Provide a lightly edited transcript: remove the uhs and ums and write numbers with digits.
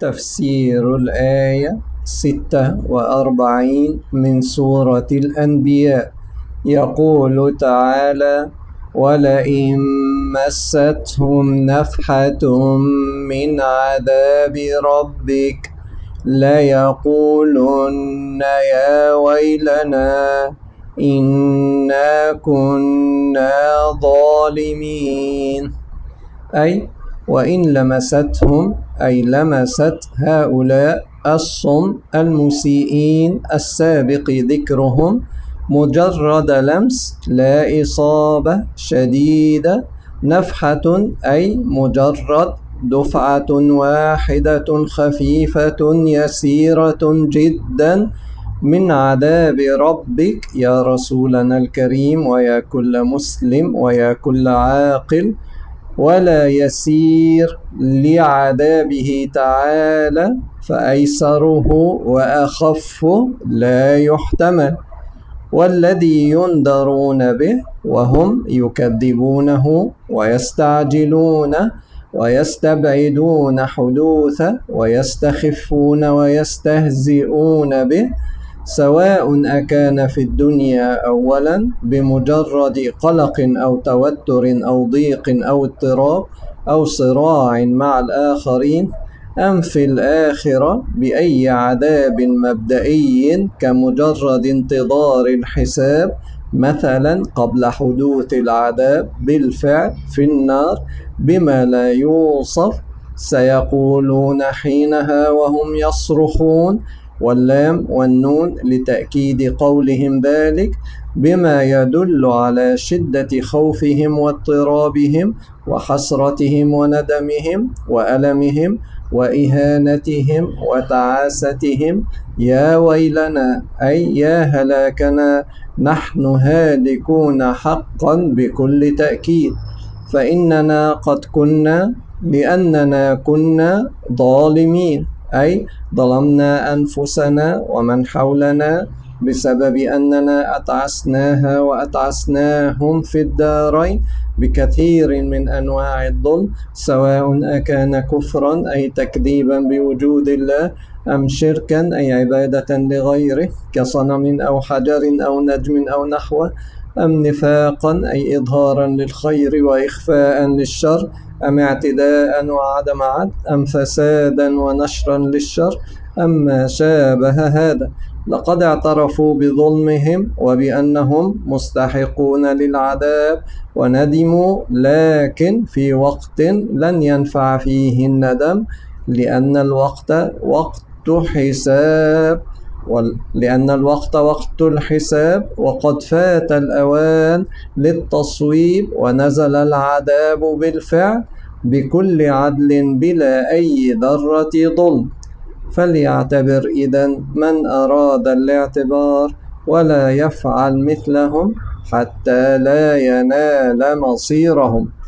تفسير الآية 46 من سورة الأنبياء. يقول تعالى: ولئن مستهم نفحة من عذاب ربك ليقولن يا ويلنا إنا كنا ظالمين. أي وإن لمستهم أي لمست هؤلاء الصم المسيئين السابق ذكرهم مجرد لمس لا إصابة شديدة، نفحة أي مجرد دفعة واحدة خفيفة يسيرة جدا من عذاب ربك يا رسولنا الكريم ويا كل مسلم ويا كل عاقل، ولا يسير لعذابه تعالى فأيسره وأخفه لا يحتمل، والذي ينذرون به وهم يكذبونه ويستعجلونه ويستبعدون حدوثه ويستخفون ويستهزئون به، سواء أكان في الدنيا أولا بمجرد قلق أو توتر أو ضيق أو اضطراب أو صراع مع الآخرين، أم في الآخرة بأي عذاب مبدئي كمجرد انتظار الحساب، مثلا قبل حدوث العذاب بالفعل في النار بما لا يوصف، سيقولون حينها وهم يصرخون، واللام والنون لتأكيد قولهم ذلك بما يدل على شدة خوفهم واضطرابهم وحسرتهم وندمهم وألمهم وإهانتهم وتعاستهم، يا ويلنا أي يا هلاكنا، نحن هالكون حقا بكل تأكيد، فإننا قد كنا لأننا كنا ظالمين، أي ظلمنا أنفسنا ومن حولنا بسبب أننا أتعسناها وأتعسناهم في الدارين بكثير من أنواع الظلم، سواء أكان كفرا أي تكذيبا بوجود الله، أم شركا أي عبادة لغيره كصنم أو حجر أو نجم أو نحوه، أم نفاقا أي إظهارا للخير وإخفاء للشر، أم اعتداء وعدم عدل، أم فسادا ونشرا للشر، أم ما شابه هذا. لقد اعترفوا بظلمهم وبأنهم مستحقون للعذاب وندموا، لكن في وقت لن ينفع فيه الندم، لأن الوقت وقت الحساب وقد فات الأوان للتصويب، ونزل العذاب بالفعل بكل عدل بلا أي ذرة ظلم. فليعتبر إذن من أراد الاعتبار ولا يفعل مثلهم حتى لا ينال مصيرهم.